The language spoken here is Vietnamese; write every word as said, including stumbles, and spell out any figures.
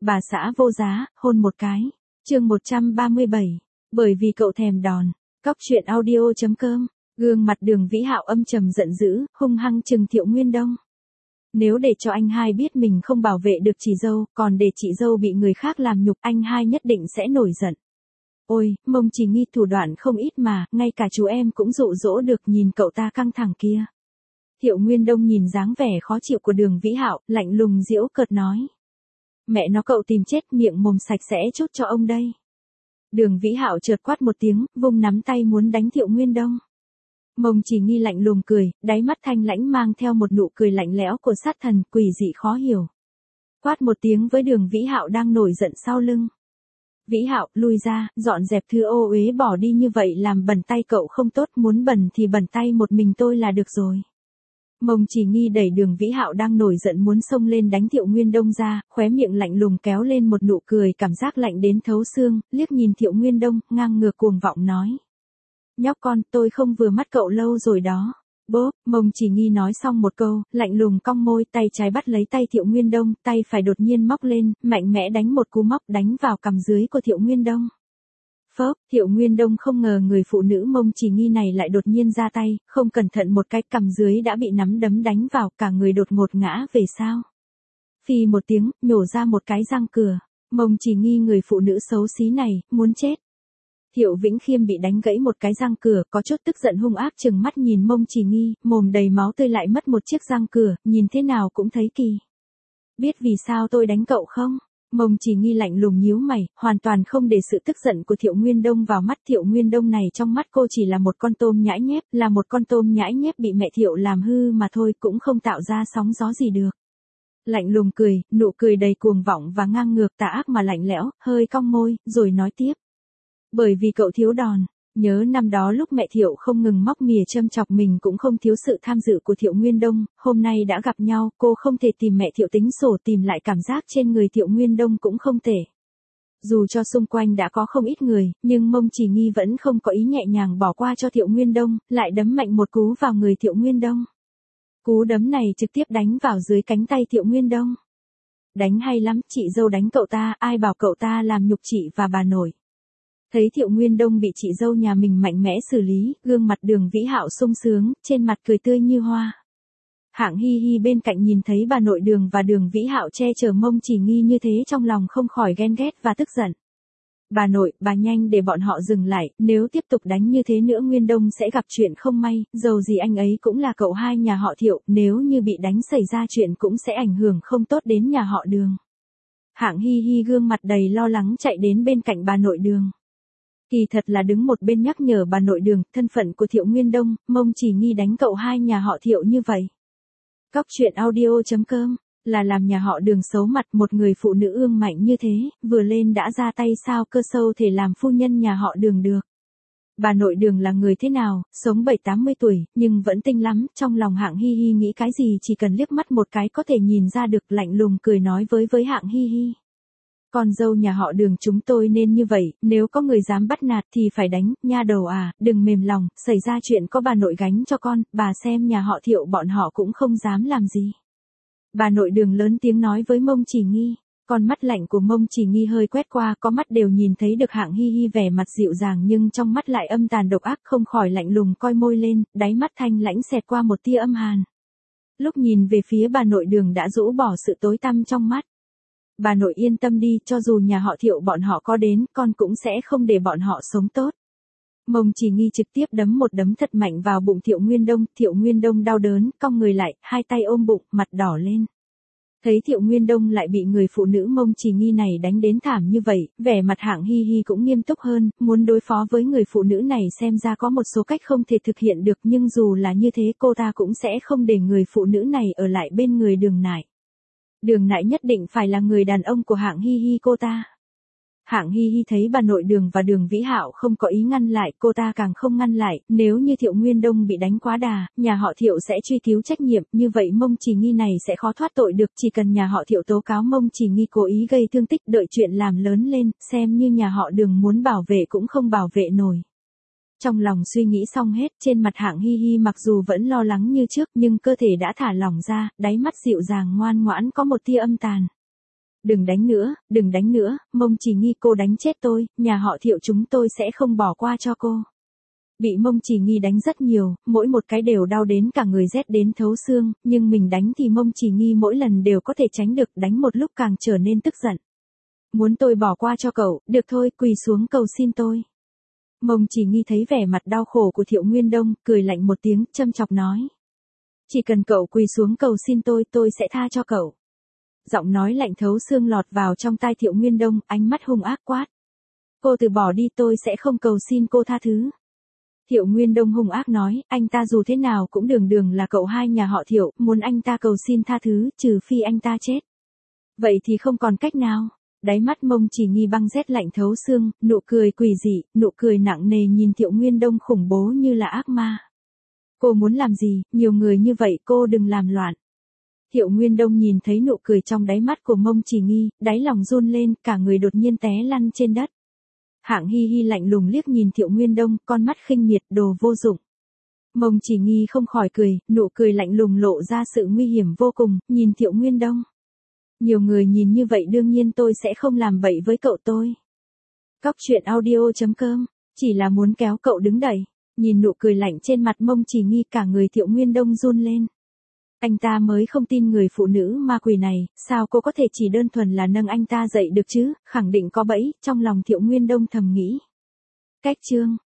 Bà xã vô giá, hôn một cái. Chương một trăm ba mươi bảy. Bởi vì cậu thèm đòn. Cóc truyện audio chấm com. Gương mặt Đường Vĩ Hạo âm trầm giận dữ, hung hăng trừng Thiệu Nguyên Đông. Nếu để cho anh hai biết mình không bảo vệ được chị dâu, còn để chị dâu bị người khác làm nhục, anh hai nhất định sẽ nổi giận. Ôi, Mông Chỉ Nghi thủ đoạn không ít mà, ngay cả chú em cũng dụ dỗ được, nhìn cậu ta căng thẳng kia. Thiệu Nguyên Đông nhìn dáng vẻ khó chịu của Đường Vĩ Hạo, lạnh lùng giễu cợt nói. Mẹ nó cậu tìm chết, miệng mồm sạch sẽ chút cho ông đây. Đường Vĩ Hạo chợt quát một tiếng, vung nắm tay muốn đánh Thiệu Nguyên Đông. Mông Chỉ Nghi lạnh lùng cười, đáy mắt thanh lãnh mang theo một nụ cười lạnh lẽo của sát thần, quỷ dị khó hiểu. Quát một tiếng với Đường Vĩ Hạo đang nổi giận sau lưng. Vĩ Hạo, lui ra, dọn dẹp thứ ô uế bỏ đi, như vậy làm bẩn tay cậu không tốt, muốn bẩn thì bẩn tay một mình tôi là được rồi. Mông Chỉ Nghi đẩy Đường Vĩ Hạo đang nổi giận muốn xông lên đánh Thiệu Nguyên Đông ra, khóe miệng lạnh lùng kéo lên một nụ cười cảm giác lạnh đến thấu xương, liếc nhìn Thiệu Nguyên Đông, ngang ngược cuồng vọng nói. Nhóc con, tôi không vừa mắt cậu lâu rồi đó. Bốp, Mông Chỉ Nghi nói xong một câu, lạnh lùng cong môi, tay trái bắt lấy tay Thiệu Nguyên Đông, tay phải đột nhiên móc lên, mạnh mẽ đánh một cú móc đánh vào cằm dưới của Thiệu Nguyên Đông. Phớp, Thiệu Nguyên Đông không ngờ người phụ nữ Mông Chỉ Nghi này lại đột nhiên ra tay, không cẩn thận một cái cằm dưới đã bị nắm đấm đánh vào, cả người đột ngột ngã về sau. Phì một tiếng, nhổ ra một cái răng cửa. Mông Chỉ Nghi người phụ nữ xấu xí này, muốn chết. Thiệu Vĩnh Khiêm bị đánh gãy một cái răng cửa, có chút tức giận hung ác trừng mắt nhìn Mông Chỉ Nghi, mồm đầy máu tươi lại mất một chiếc răng cửa, nhìn thế nào cũng thấy kỳ. Biết vì sao tôi đánh cậu không? Mông Chỉ Nghi lạnh lùng nhíu mày, hoàn toàn không để sự tức giận của Thiệu Nguyên Đông vào mắt. Thiệu Nguyên Đông này trong mắt cô chỉ là một con tôm nhãi nhép, là một con tôm nhãi nhép bị mẹ Thiệu làm hư mà thôi, cũng không tạo ra sóng gió gì được. Lạnh lùng cười, nụ cười đầy cuồng vọng và ngang ngược tà ác mà lạnh lẽo, hơi cong môi, rồi nói tiếp. Bởi vì cậu thiếu đòn. Nhớ năm đó lúc mẹ Thiệu không ngừng móc mỉa châm chọc mình cũng không thiếu sự tham dự của Thiệu Nguyên Đông, hôm nay đã gặp nhau, cô không thể tìm mẹ Thiệu tính sổ, tìm lại cảm giác trên người Thiệu Nguyên Đông cũng không thể. Dù cho xung quanh đã có không ít người, nhưng Mông Chỉ Nghi vẫn không có ý nhẹ nhàng bỏ qua cho Thiệu Nguyên Đông, lại đấm mạnh một cú vào người Thiệu Nguyên Đông. Cú đấm này trực tiếp đánh vào dưới cánh tay Thiệu Nguyên Đông. Đánh hay lắm, chị dâu đánh cậu ta, ai bảo cậu ta làm nhục chị và bà nội. Thấy Thiệu Nguyên Đông bị chị dâu nhà mình mạnh mẽ xử lý, gương mặt Đường Vĩ Hạo sung sướng, trên mặt cười tươi như hoa. Hạng Hi Hi bên cạnh nhìn thấy bà nội Đường và Đường Vĩ Hạo che chở Mông Chỉ Nghi như thế, trong lòng không khỏi ghen ghét và tức giận. Bà nội, bà nhanh để bọn họ dừng lại, nếu tiếp tục đánh như thế nữa Nguyên Đông sẽ gặp chuyện không may, dầu gì anh ấy cũng là cậu hai nhà họ Thiệu, nếu như bị đánh xảy ra chuyện cũng sẽ ảnh hưởng không tốt đến nhà họ Đường. Hạng Hi Hi gương mặt đầy lo lắng chạy đến bên cạnh bà nội Đường. Kỳ thật là đứng một bên nhắc nhở bà nội Đường, thân phận của Thiệu Nguyên Đông, Mông Chỉ Nghi đánh cậu hai nhà họ Thiệu như vậy. Cóc truyện audio chấm com, là làm nhà họ Đường xấu mặt, một người phụ nữ ương mạnh như thế, vừa lên đã ra tay sao cơ sâu thể làm phu nhân nhà họ Đường được. Bà nội Đường là người thế nào, sống bảy tám mươi tuổi, nhưng vẫn tinh lắm, trong lòng Hạng Hi Hi nghĩ cái gì chỉ cần liếc mắt một cái có thể nhìn ra được, lạnh lùng cười nói với với Hạng Hi Hi. Con dâu nhà họ Đường chúng tôi nên như vậy, nếu có người dám bắt nạt thì phải đánh, nha đầu à, đừng mềm lòng, xảy ra chuyện có bà nội gánh cho con, bà xem nhà họ Thiệu bọn họ cũng không dám làm gì. Bà nội Đường lớn tiếng nói với Mông Chỉ Nghi, con mắt lạnh của Mông Chỉ Nghi hơi quét qua, có mắt đều nhìn thấy được Hạng Hi Hi vẻ mặt dịu dàng nhưng trong mắt lại âm tàn độc ác, không khỏi lạnh lùng coi môi lên, đáy mắt thanh lãnh xẹt qua một tia âm hàn. Lúc nhìn về phía bà nội Đường đã rũ bỏ sự tối tăm trong mắt. Bà nội yên tâm đi, cho dù nhà họ Thiệu bọn họ có đến, con cũng sẽ không để bọn họ sống tốt. Mông Chỉ Nghi trực tiếp đấm một đấm thật mạnh vào bụng Thiệu Nguyên Đông, Thiệu Nguyên Đông đau đớn, cong người lại, hai tay ôm bụng, mặt đỏ lên. Thấy Thiệu Nguyên Đông lại bị người phụ nữ Mông Chỉ Nghi này đánh đến thảm như vậy, vẻ mặt Hạng Hi Hi cũng nghiêm túc hơn, muốn đối phó với người phụ nữ này xem ra có một số cách không thể thực hiện được, nhưng dù là như thế cô ta cũng sẽ không để người phụ nữ này ở lại bên người Đường Nại. Đường Nại nhất định phải là người đàn ông của Hạng Hi Hi cô ta. Hạng Hi Hi thấy bà nội Đường và Đường Vĩ Hạo không có ý ngăn lại, cô ta càng không ngăn lại, nếu như Thiệu Nguyên Đông bị đánh quá đà, nhà họ Thiệu sẽ truy cứu trách nhiệm, như vậy Mông Chỉ Nghi này sẽ khó thoát tội được, chỉ cần nhà họ Thiệu tố cáo Mông Chỉ Nghi cố ý gây thương tích, đợi chuyện làm lớn lên, xem như nhà họ Đường muốn bảo vệ cũng không bảo vệ nổi. Trong lòng suy nghĩ xong hết, trên mặt Hạng Hi Hi mặc dù vẫn lo lắng như trước nhưng cơ thể đã thả lỏng ra, đáy mắt dịu dàng ngoan ngoãn có một tia âm tàn. Đừng đánh nữa, đừng đánh nữa, Mông Chỉ Nghi cô đánh chết tôi, nhà họ Thiệu chúng tôi sẽ không bỏ qua cho cô. Bị Mông Chỉ Nghi đánh rất nhiều, mỗi một cái đều đau đến cả người rét đến thấu xương, nhưng mình đánh thì Mông Chỉ Nghi mỗi lần đều có thể tránh được, đánh một lúc càng trở nên tức giận. Muốn tôi bỏ qua cho cậu, được thôi, quỳ xuống cầu xin tôi. Mông Chỉ Nghi thấy vẻ mặt đau khổ của Thiệu Nguyên Đông, cười lạnh một tiếng, châm chọc nói. Chỉ cần cậu quỳ xuống cầu xin tôi, tôi sẽ tha cho cậu. Giọng nói lạnh thấu xương lọt vào trong tai Thiệu Nguyên Đông, ánh mắt hung ác quát. Cô từ bỏ đi, tôi sẽ không cầu xin cô tha thứ. Thiệu Nguyên Đông hung ác nói, anh ta dù thế nào cũng đường đường là cậu hai nhà họ Thiệu, muốn anh ta cầu xin tha thứ, trừ phi anh ta chết. Vậy thì không còn cách nào. Đáy mắt Mông Chỉ Nghi băng rét lạnh thấu xương, nụ cười quỷ dị, nụ cười nặng nề nhìn Thiệu Nguyên Đông khủng bố như là ác ma. Cô muốn làm gì, nhiều người như vậy cô đừng làm loạn. Thiệu Nguyên Đông nhìn thấy nụ cười trong đáy mắt của Mông Chỉ Nghi, đáy lòng run lên, cả người đột nhiên té lăn trên đất. Hạng Hi Hi lạnh lùng liếc nhìn Thiệu Nguyên Đông, con mắt khinh miệt, đồ vô dụng. Mông Chỉ Nghi không khỏi cười, nụ cười lạnh lùng lộ ra sự nguy hiểm vô cùng, nhìn Thiệu Nguyên Đông. Nhiều người nhìn như vậy đương nhiên tôi sẽ không làm bậy với cậu tôi. Cóc truyện audio chấm com, chỉ là muốn kéo cậu đứng đẩy. Nhìn nụ cười lạnh trên mặt Mông Chỉ Nghi, cả người Thiệu Nguyên Đông run lên. Anh ta mới không tin người phụ nữ ma quỷ này, sao cô có thể chỉ đơn thuần là nâng anh ta dậy được chứ, khẳng định có bẫy, trong lòng Thiệu Nguyên Đông thầm nghĩ. Cách chương